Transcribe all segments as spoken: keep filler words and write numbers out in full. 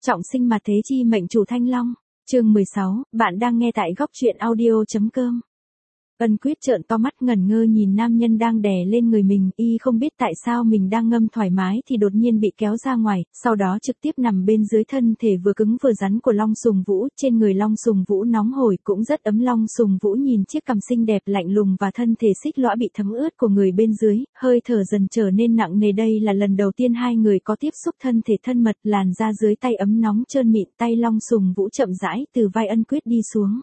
Trọng sinh mà thế chi mệnh chủ Thanh Long. Chương mười sáu, bạn đang nghe tại góc truyện audio chấm com. Ân Quyết trợn to mắt ngẩn ngơ nhìn nam nhân đang đè lên người mình, y không biết tại sao mình đang ngâm thoải mái thì đột nhiên bị kéo ra ngoài, sau đó trực tiếp nằm bên dưới thân thể vừa cứng vừa rắn của Long Sùng Vũ, trên người Long Sùng Vũ nóng hổi cũng rất ấm. Long Sùng Vũ nhìn chiếc cằm xinh đẹp lạnh lùng và thân thể xích lõa bị thấm ướt của người bên dưới, hơi thở dần trở nên nặng nề. Đây là lần đầu tiên hai người có tiếp xúc thân thể thân mật, làn da dưới tay ấm nóng trơn mịn, tay Long Sùng Vũ chậm rãi từ vai Ân Quyết đi xuống.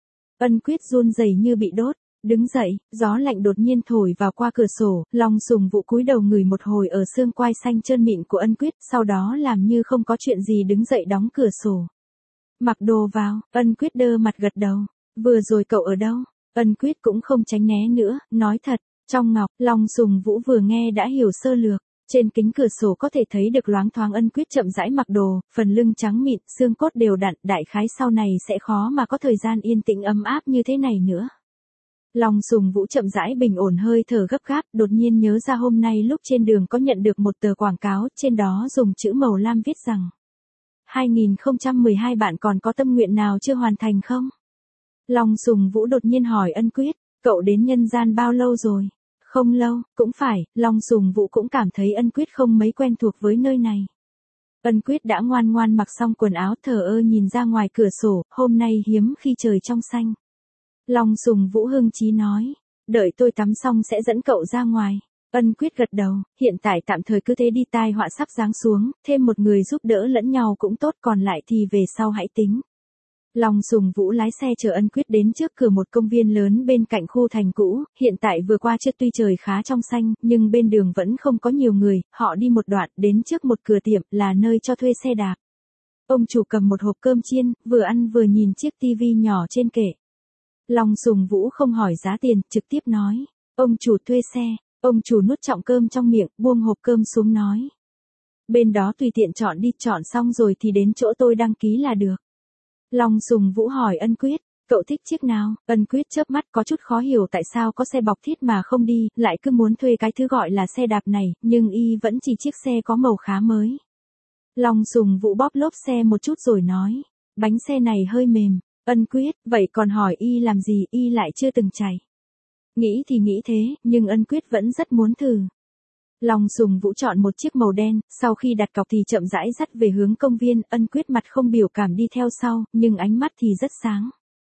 Ân Quyết run rẩy như bị đốt. Đứng dậy, gió lạnh đột nhiên thổi vào qua cửa sổ, Long Sùng Vũ cúi đầu ngửi một hồi ở xương quai xanh trơn mịn của Ân Quyết, sau đó làm như không có chuyện gì đứng dậy đóng cửa sổ. Mặc đồ vào, Ân Quyết đơ mặt gật đầu. Vừa rồi cậu ở đâu? Ân Quyết cũng không tránh né nữa, nói thật, trong ngọc. Long Sùng Vũ vừa nghe đã hiểu sơ lược. Trên kính cửa sổ có thể thấy được loáng thoáng Ân Quyết chậm rãi mặc đồ, phần lưng trắng mịn, xương cốt đều đặn, đại khái sau này sẽ khó mà có thời gian yên tĩnh ấm áp như thế này nữa. Long Sùng Vũ chậm rãi bình ổn hơi thở gấp gáp, đột nhiên nhớ ra hôm nay lúc trên đường có nhận được một tờ quảng cáo, trên đó dùng chữ màu lam viết rằng hai không một hai bạn còn có tâm nguyện nào chưa hoàn thành không? Long Sùng Vũ đột nhiên hỏi Ân Quyết, cậu đến nhân gian bao lâu rồi? Không lâu, cũng phải. Long Sùng Vũ cũng cảm thấy Ân Quyết không mấy quen thuộc với nơi này. Ân Quyết đã ngoan ngoan mặc xong quần áo, thờ ơ nhìn ra ngoài cửa sổ, hôm nay hiếm khi trời trong xanh. Long Sùng Vũ hưng chí nói, đợi tôi tắm xong sẽ dẫn cậu ra ngoài. Ân Quyết gật đầu, hiện tại tạm thời cứ thế đi, tai họa sắp giáng xuống, thêm một người giúp đỡ lẫn nhau cũng tốt, còn lại thì về sau hãy tính. Long Sùng Vũ lái xe chở Ân Quyết đến trước cửa một công viên lớn bên cạnh khu thành cũ, hiện tại vừa qua chưa, tuy trời khá trong xanh, nhưng bên đường vẫn không có nhiều người, họ đi một đoạn, đến trước một cửa tiệm, là nơi cho thuê xe đạp. Ông chủ cầm một hộp cơm chiên, vừa ăn vừa nhìn chiếc tivi nhỏ trên kệ. Long Sùng Vũ không hỏi giá tiền, trực tiếp nói, ông chủ thuê xe. Ông chủ nuốt trọng cơm trong miệng, buông hộp cơm xuống nói, bên đó tùy tiện chọn đi, chọn xong rồi thì đến chỗ tôi đăng ký là được. Long Sùng Vũ hỏi Ân Quyết, cậu thích chiếc nào? Ân Quyết chớp mắt, có chút khó hiểu tại sao có xe bọc thít mà không đi, lại cứ muốn thuê cái thứ gọi là xe đạp này, nhưng y vẫn chỉ chiếc xe có màu khá mới. Long Sùng Vũ bóp lốp xe một chút rồi nói, bánh xe này hơi mềm. Ân Quyết, vậy còn hỏi y làm gì, y lại chưa từng chạy. Nghĩ thì nghĩ thế, nhưng Ân Quyết vẫn rất muốn thử. Long Sùng Vũ chọn một chiếc màu đen, sau khi đặt cọc thì chậm rãi dắt về hướng công viên, Ân Quyết mặt không biểu cảm đi theo sau, nhưng ánh mắt thì rất sáng.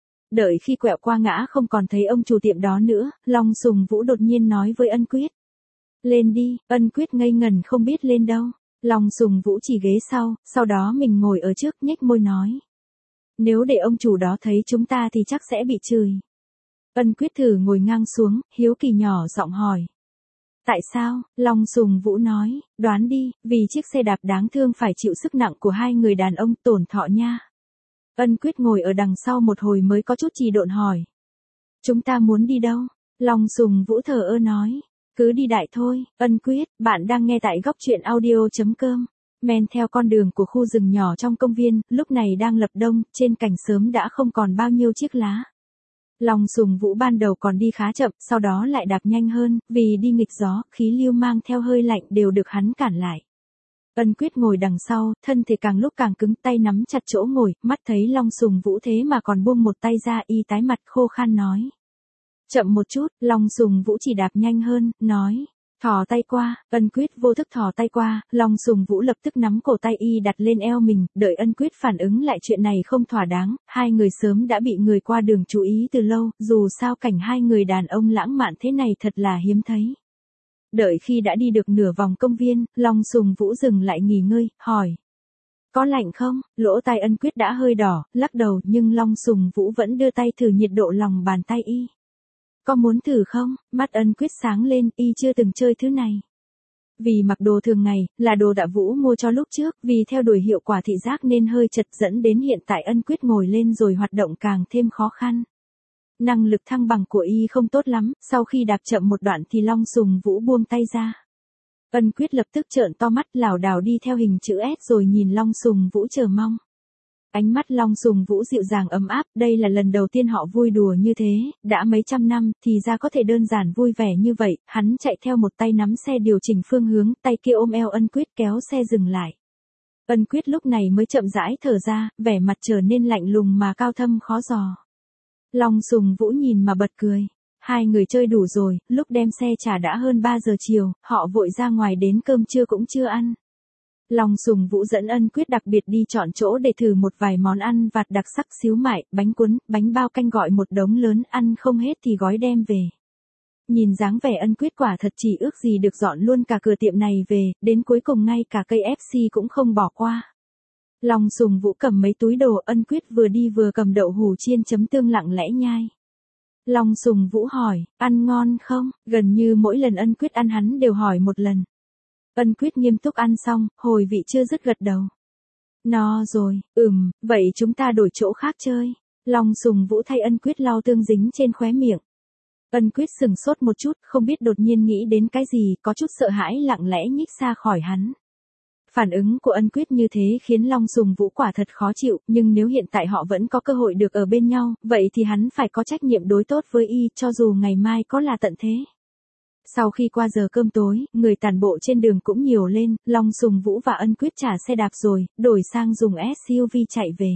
Đợi khi quẹo qua ngã không còn thấy ông chủ tiệm đó nữa, Long Sùng Vũ đột nhiên nói với Ân Quyết, lên đi. Ân Quyết ngây ngẩn không biết lên đâu. Long Sùng Vũ chỉ ghế sau, sau đó mình ngồi ở trước, nhếch môi nói, nếu để ông chủ đó thấy chúng ta thì chắc sẽ bị chửi. Ân Quyết thử ngồi ngang xuống, hiếu kỳ nhỏ giọng hỏi, tại sao? Long Sùng Vũ nói, đoán đi, vì chiếc xe đạp đáng thương phải chịu sức nặng của hai người đàn ông, tổn thọ nha. Ân Quyết ngồi ở đằng sau một hồi mới có chút trì độn hỏi, chúng ta muốn đi đâu? Long Sùng Vũ thờ ơ nói, cứ đi đại thôi. Ân Quyết, bạn đang nghe tại góc truyện audio chấm com. Men theo con đường của khu rừng nhỏ trong công viên, lúc này đang lập đông, trên cành sớm đã không còn bao nhiêu chiếc lá. Long Sùng Vũ ban đầu còn đi khá chậm, sau đó lại đạp nhanh hơn, vì đi nghịch gió, khí lưu mang theo hơi lạnh đều được hắn cản lại. Ân Quyết ngồi đằng sau, thân thể càng lúc càng cứng, tay nắm chặt chỗ ngồi, mắt thấy Long Sùng Vũ thế mà còn buông một tay ra, y tái mặt khô khan nói, chậm một chút. Long Sùng Vũ chỉ đạp nhanh hơn, nói, thò tay qua. Ân Quyết vô thức thò tay qua, Long Sùng Vũ lập tức nắm cổ tay y đặt lên eo mình, đợi Ân Quyết phản ứng lại chuyện này không thỏa đáng, hai người sớm đã bị người qua đường chú ý từ lâu, dù sao cảnh hai người đàn ông lãng mạn thế này thật là hiếm thấy. Đợi khi đã đi được nửa vòng công viên, Long Sùng Vũ dừng lại nghỉ ngơi, hỏi, có lạnh không? Lỗ tai Ân Quyết đã hơi đỏ, lắc đầu, nhưng Long Sùng Vũ vẫn đưa tay thử nhiệt độ lòng bàn tay y. Có muốn thử không? Mắt Ân Quyết sáng lên, y chưa từng chơi thứ này. Vì mặc đồ thường ngày, là đồ Tạ Vũ mua cho lúc trước, vì theo đuổi hiệu quả thị giác nên hơi chật, dẫn đến hiện tại Ân Quyết ngồi lên rồi hoạt động càng thêm khó khăn. Năng lực thăng bằng của y không tốt lắm, sau khi đạp chậm một đoạn thì Long Sùng Vũ buông tay ra. Ân Quyết lập tức trợn to mắt, lảo đảo đi theo hình chữ S rồi nhìn Long Sùng Vũ chờ mong. Ánh mắt Long Sùng Vũ dịu dàng ấm áp, đây là lần đầu tiên họ vui đùa như thế, đã mấy trăm năm, thì ra có thể đơn giản vui vẻ như vậy. Hắn chạy theo một tay nắm xe điều chỉnh phương hướng, tay kia ôm eo Ân Quyết kéo xe dừng lại. Ân Quyết lúc này mới chậm rãi thở ra, vẻ mặt trở nên lạnh lùng mà cao thâm khó dò. Long Sùng Vũ nhìn mà bật cười. Hai người chơi đủ rồi, lúc đem xe trả đã hơn ba giờ chiều, họ vội ra ngoài đến cơm trưa cũng chưa ăn. Long Sùng Vũ dẫn Ân Quyết đặc biệt đi chọn chỗ để thử một vài món ăn vặt đặc sắc, xíu mại, bánh cuốn, bánh bao canh, gọi một đống lớn, ăn không hết thì gói đem về. Nhìn dáng vẻ Ân Quyết quả thật chỉ ước gì được dọn luôn cả cửa tiệm này về, đến cuối cùng ngay cả cây ép xê cũng không bỏ qua. Long Sùng Vũ cầm mấy túi đồ, Ân Quyết vừa đi vừa cầm đậu hủ chiên chấm tương lặng lẽ nhai. Long Sùng Vũ hỏi, ăn ngon không? Gần như mỗi lần Ân Quyết ăn hắn đều hỏi một lần. Ân Quyết nghiêm túc ăn xong, hồi vị chưa dứt gật đầu. No rồi, ừm, vậy chúng ta đổi chỗ khác chơi. Long Sùng Vũ thay Ân Quyết lau tương dính trên khóe miệng. Ân Quyết sừng sốt một chút, không biết đột nhiên nghĩ đến cái gì, có chút sợ hãi lặng lẽ nhích xa khỏi hắn. Phản ứng của Ân Quyết như thế khiến Long Sùng Vũ quả thật khó chịu, nhưng nếu hiện tại họ vẫn có cơ hội được ở bên nhau, vậy thì hắn phải có trách nhiệm đối tốt với y, cho dù ngày mai có là tận thế. Sau khi qua giờ cơm tối, người tản bộ trên đường cũng nhiều lên, Long Sùng Vũ và Ân Quyết trả xe đạp rồi, đổi sang dùng ét u vê chạy về.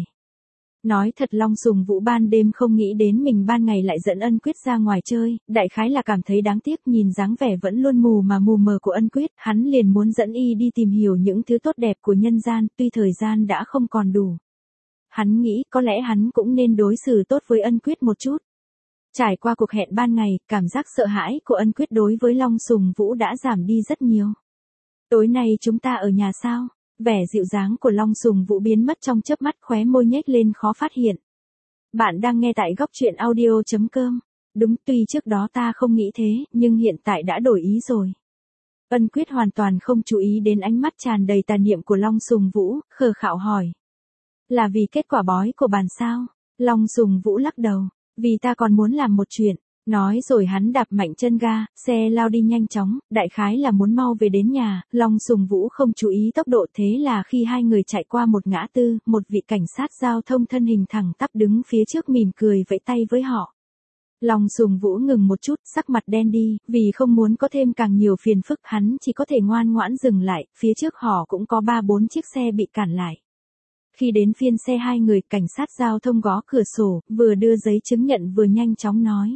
Nói thật, Long Sùng Vũ ban đêm không nghĩ đến mình ban ngày lại dẫn Ân Quyết ra ngoài chơi, đại khái là cảm thấy đáng tiếc nhìn dáng vẻ vẫn luôn mù mà mù mờ của Ân Quyết, hắn liền muốn dẫn y đi tìm hiểu những thứ tốt đẹp của nhân gian, tuy thời gian đã không còn đủ. Hắn nghĩ có lẽ hắn cũng nên đối xử tốt với Ân Quyết một chút. Trải qua cuộc hẹn ban ngày, cảm giác sợ hãi của Ân Quyết đối với Long Sùng Vũ đã giảm đi rất nhiều. Tối nay chúng ta ở nhà sao? Vẻ dịu dàng của Long Sùng Vũ biến mất trong chớp mắt, khóe môi nhếch lên khó phát hiện. Bạn đang nghe tại góc truyện audio chấm com. Đúng, tuy trước đó ta không nghĩ thế, nhưng hiện tại đã đổi ý rồi. Ân Quyết hoàn toàn không chú ý đến ánh mắt tràn đầy tà niệm của Long Sùng Vũ, khờ khạo hỏi. Là vì kết quả bói của bàn sao? Long Sùng Vũ lắc đầu. Vì ta còn muốn làm một chuyện. Nói rồi hắn đạp mạnh chân ga, xe lao đi nhanh chóng, đại khái là muốn mau về đến nhà. Long Sùng Vũ không chú ý tốc độ, thế là khi hai người chạy qua một ngã tư, một vị cảnh sát giao thông thân hình thẳng tắp đứng phía trước mỉm cười vẫy tay với họ. Long Sùng Vũ ngừng một chút, sắc mặt đen đi, vì không muốn có thêm càng nhiều phiền phức, hắn chỉ có thể ngoan ngoãn dừng lại, phía trước họ cũng có ba bốn chiếc xe bị cản lại. Khi đến phiên xe hai người, cảnh sát giao thông gõ cửa sổ, vừa đưa giấy chứng nhận vừa nhanh chóng nói.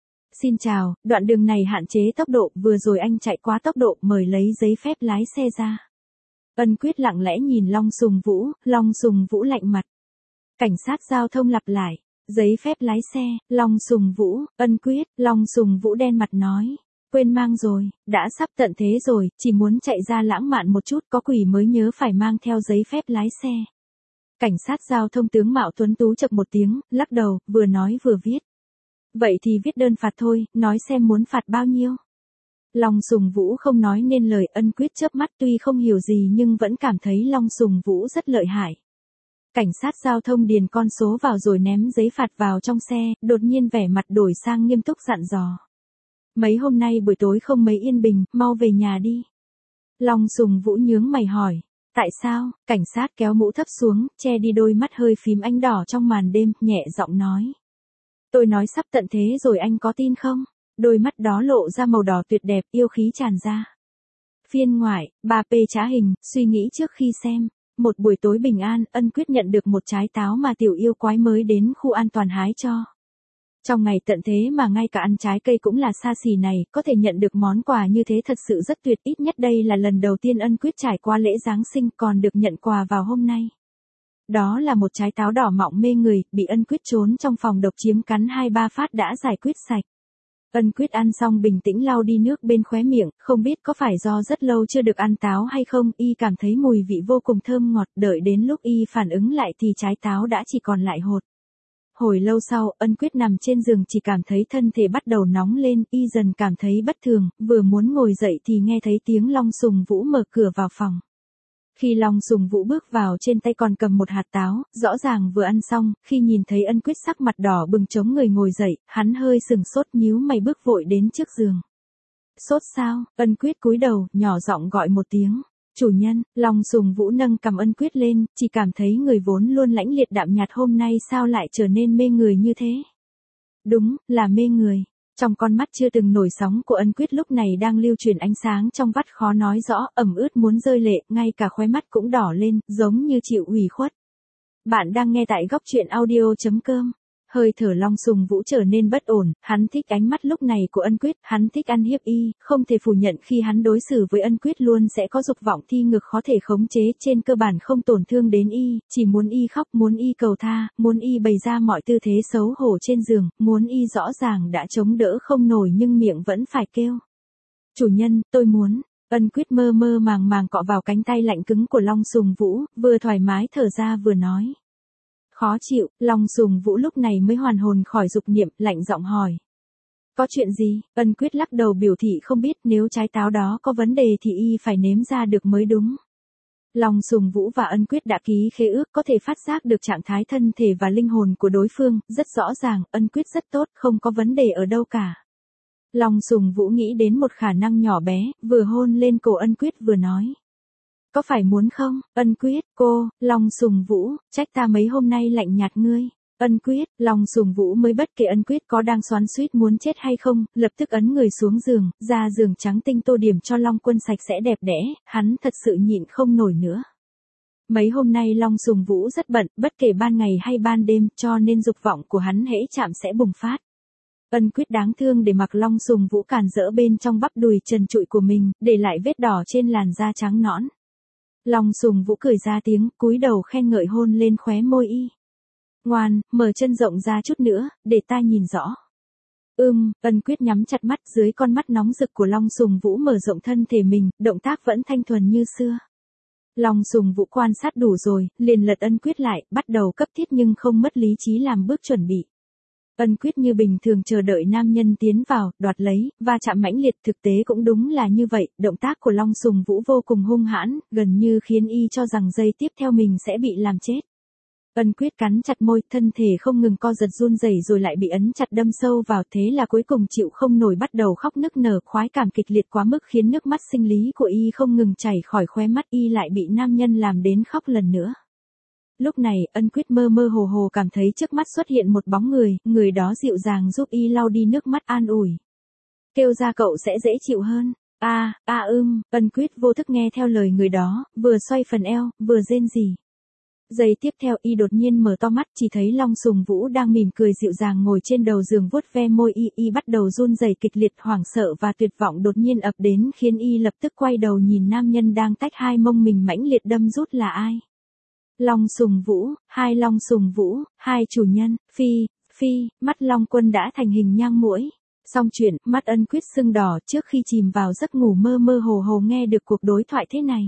Xin chào, đoạn đường này hạn chế tốc độ, vừa rồi anh chạy quá tốc độ, mời lấy giấy phép lái xe ra. Ân Quyết lặng lẽ nhìn Long Sùng Vũ, Long Sùng Vũ lạnh mặt. Cảnh sát giao thông lặp lại, giấy phép lái xe, Long Sùng Vũ, Ân Quyết, Long Sùng Vũ đen mặt nói. Quên mang rồi, đã sắp tận thế rồi, chỉ muốn chạy ra lãng mạn một chút, có quỷ mới nhớ phải mang theo giấy phép lái xe. Cảnh sát giao thông tướng mạo tuấn tú chậc một tiếng, lắc đầu, vừa nói vừa viết. Vậy thì viết đơn phạt thôi, nói xem muốn phạt bao nhiêu. Long Sùng Vũ không nói nên lời. Ân Quyết chớp mắt, tuy không hiểu gì nhưng vẫn cảm thấy Long Sùng Vũ rất lợi hại. Cảnh sát giao thông điền con số vào rồi ném giấy phạt vào trong xe, đột nhiên vẻ mặt đổi sang nghiêm túc dặn dò. Mấy hôm nay buổi tối không mấy yên bình, mau về nhà đi. Long Sùng Vũ nhướng mày hỏi. Tại sao? Cảnh sát kéo mũ thấp xuống, che đi đôi mắt hơi phím ánh đỏ trong màn đêm, nhẹ giọng nói. Tôi nói sắp tận thế rồi, anh có tin không? Đôi mắt đó lộ ra màu đỏ tuyệt đẹp, yêu khí tràn ra. Phiên ngoại, ba P trá hình, suy nghĩ trước khi xem. Một buổi tối bình an, Ân Quyết nhận được một trái táo mà tiểu yêu quái mới đến khu an toàn hái cho. Trong ngày tận thế mà ngay cả ăn trái cây cũng là xa xỉ này, có thể nhận được món quà như thế thật sự rất tuyệt, ít nhất đây là lần đầu tiên Ân Quyết trải qua lễ Giáng sinh còn được nhận quà vào hôm nay. Đó là một trái táo đỏ mọng mê người, bị Ân Quyết trốn trong phòng độc chiếm cắn hai ba phát đã giải quyết sạch. Ân Quyết ăn xong bình tĩnh lau đi nước bên khóe miệng, không biết có phải do rất lâu chưa được ăn táo hay không, y cảm thấy mùi vị vô cùng thơm ngọt, đợi đến lúc y phản ứng lại thì trái táo đã chỉ còn lại hột. Hồi lâu sau, Ân Quyết nằm trên giường chỉ cảm thấy thân thể bắt đầu nóng lên, y dần cảm thấy bất thường, vừa muốn ngồi dậy thì nghe thấy tiếng Long Sùng Vũ mở cửa vào phòng. Khi Long Sùng Vũ bước vào, trên tay còn cầm một hạt táo, rõ ràng vừa ăn xong, khi nhìn thấy Ân Quyết sắc mặt đỏ bừng chống người ngồi dậy, hắn hơi sừng sốt nhíu mày bước vội đến trước giường. Sốt sao? Ân Quyết cúi đầu, nhỏ giọng gọi một tiếng. Chủ nhân. Long Sùng Vũ nâng cằm Ân Quyết lên, chỉ cảm thấy người vốn luôn lãnh liệt đạm nhạt hôm nay sao lại trở nên mê người như thế. Đúng, là mê người. Trong con mắt chưa từng nổi sóng của Ân Quyết lúc này đang lưu truyền ánh sáng trong vắt khó nói rõ, ẩm ướt muốn rơi lệ, ngay cả khóe mắt cũng đỏ lên, giống như chịu ủy khuất. Bạn đang nghe tại góc truyện audio chấm com. Hơi thở Long Sùng Vũ trở nên bất ổn, hắn thích ánh mắt lúc này của Ân Quyết, hắn thích ăn hiếp y, không thể phủ nhận khi hắn đối xử với Ân Quyết luôn sẽ có dục vọng thi ngược khó thể khống chế, trên cơ bản không tổn thương đến y, chỉ muốn y khóc, muốn y cầu tha, muốn y bày ra mọi tư thế xấu hổ trên giường, muốn y rõ ràng đã chống đỡ không nổi nhưng miệng vẫn phải kêu. Chủ nhân, tôi muốn. Ân Quyết mơ mơ màng màng cọ vào cánh tay lạnh cứng của Long Sùng Vũ, vừa thoải mái thở ra vừa nói. Khó chịu, Long Sùng Vũ lúc này mới hoàn hồn khỏi dục niệm, lạnh giọng hỏi. Có chuyện gì? Ân Quyết lắc đầu biểu thị không biết, nếu trái táo đó có vấn đề thì y phải nếm ra được mới đúng. Long Sùng Vũ và Ân Quyết đã ký khế ước, có thể phát giác được trạng thái thân thể và linh hồn của đối phương, rất rõ ràng, Ân Quyết rất tốt, không có vấn đề ở đâu cả. Long Sùng Vũ nghĩ đến một khả năng nhỏ bé, vừa hôn lên cổ Ân Quyết vừa nói. Có phải muốn không? Ân Quyết, cô, Long Sùng Vũ, trách ta mấy hôm nay lạnh nhạt ngươi. Ân Quyết, Long Sùng Vũ mới bất kể Ân Quyết có đang xoắn xuýt muốn chết hay không, lập tức ấn người xuống giường, ra giường trắng tinh tô điểm cho Long Quân sạch sẽ đẹp đẽ, hắn thật sự nhịn không nổi nữa. Mấy hôm nay Long Sùng Vũ rất bận, bất kể ban ngày hay ban đêm, cho nên dục vọng của hắn hễ chạm sẽ bùng phát. Ân Quyết đáng thương để mặc Long Sùng Vũ cản rỡ bên trong bắp đùi trần trụi của mình, để lại vết đỏ trên làn da trắng nõn. Long Sùng Vũ cười ra tiếng, cúi đầu khen ngợi hôn lên khóe môi y. Ngoan, mở chân rộng ra chút nữa, để ta nhìn rõ. Ưm, Ân Quyết nhắm chặt mắt, dưới con mắt nóng rực của Long Sùng Vũ mở rộng thân thể mình, động tác vẫn thanh thuần như xưa. Long Sùng Vũ quan sát đủ rồi, liền lật Ân Quyết lại, bắt đầu cấp thiết nhưng không mất lý trí làm bước chuẩn bị. Ân Quyết như bình thường chờ đợi nam nhân tiến vào, đoạt lấy, và chạm mãnh liệt, thực tế cũng đúng là như vậy, động tác của Long Sùng Vũ vô cùng hung hãn, gần như khiến y cho rằng giây tiếp theo mình sẽ bị làm chết. Ân Quyết cắn chặt môi, thân thể không ngừng co giật run rẩy rồi lại bị ấn chặt đâm sâu vào, thế là cuối cùng chịu không nổi bắt đầu khóc nức nở, khoái cảm kịch liệt quá mức khiến nước mắt sinh lý của y không ngừng chảy khỏi khóe mắt, y lại bị nam nhân làm đến khóc lần nữa. Lúc này, Ân Quyết mơ mơ hồ hồ cảm thấy trước mắt xuất hiện một bóng người, người đó dịu dàng giúp y lau đi nước mắt an ủi. Kêu ra cậu sẽ dễ chịu hơn. A, a ưm, Ân Quyết vô thức nghe theo lời người đó, vừa xoay phần eo, vừa rên rỉ. Giây tiếp theo y đột nhiên mở to mắt, chỉ thấy Long Sùng Vũ đang mỉm cười dịu dàng ngồi trên đầu giường vuốt ve môi y, y bắt đầu run rẩy kịch liệt, hoảng sợ và tuyệt vọng đột nhiên ập đến khiến y lập tức quay đầu nhìn nam nhân đang tách hai mông mình mãnh liệt đâm rút là ai. Long Sùng Vũ, hai Long Sùng Vũ, hai chủ nhân, phi, phi, mắt Long Quân đã thành hình nhang muỗi. Xong chuyện, mắt Ân Quyết sưng đỏ trước khi chìm vào giấc ngủ mơ mơ hồ hồ nghe được cuộc đối thoại thế này.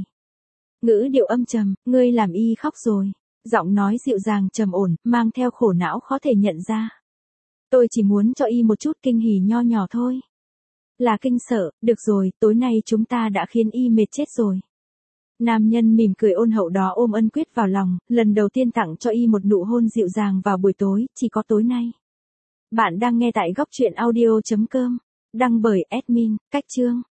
Ngữ điệu âm trầm, ngươi làm y khóc rồi. Giọng nói dịu dàng trầm ổn, mang theo khổ não khó thể nhận ra. Tôi chỉ muốn cho y một chút kinh hỉ nho nhỏ thôi. Là kinh sợ, được rồi, tối nay chúng ta đã khiến y mệt chết rồi. Nam nhân mỉm cười ôn hậu đó ôm Ân Quyết vào lòng, lần đầu tiên tặng cho y một nụ hôn dịu dàng vào buổi tối, chỉ có tối nay. Bạn đang nghe tại góc truyện audio chấm com, đăng bởi admin, Cách Chương.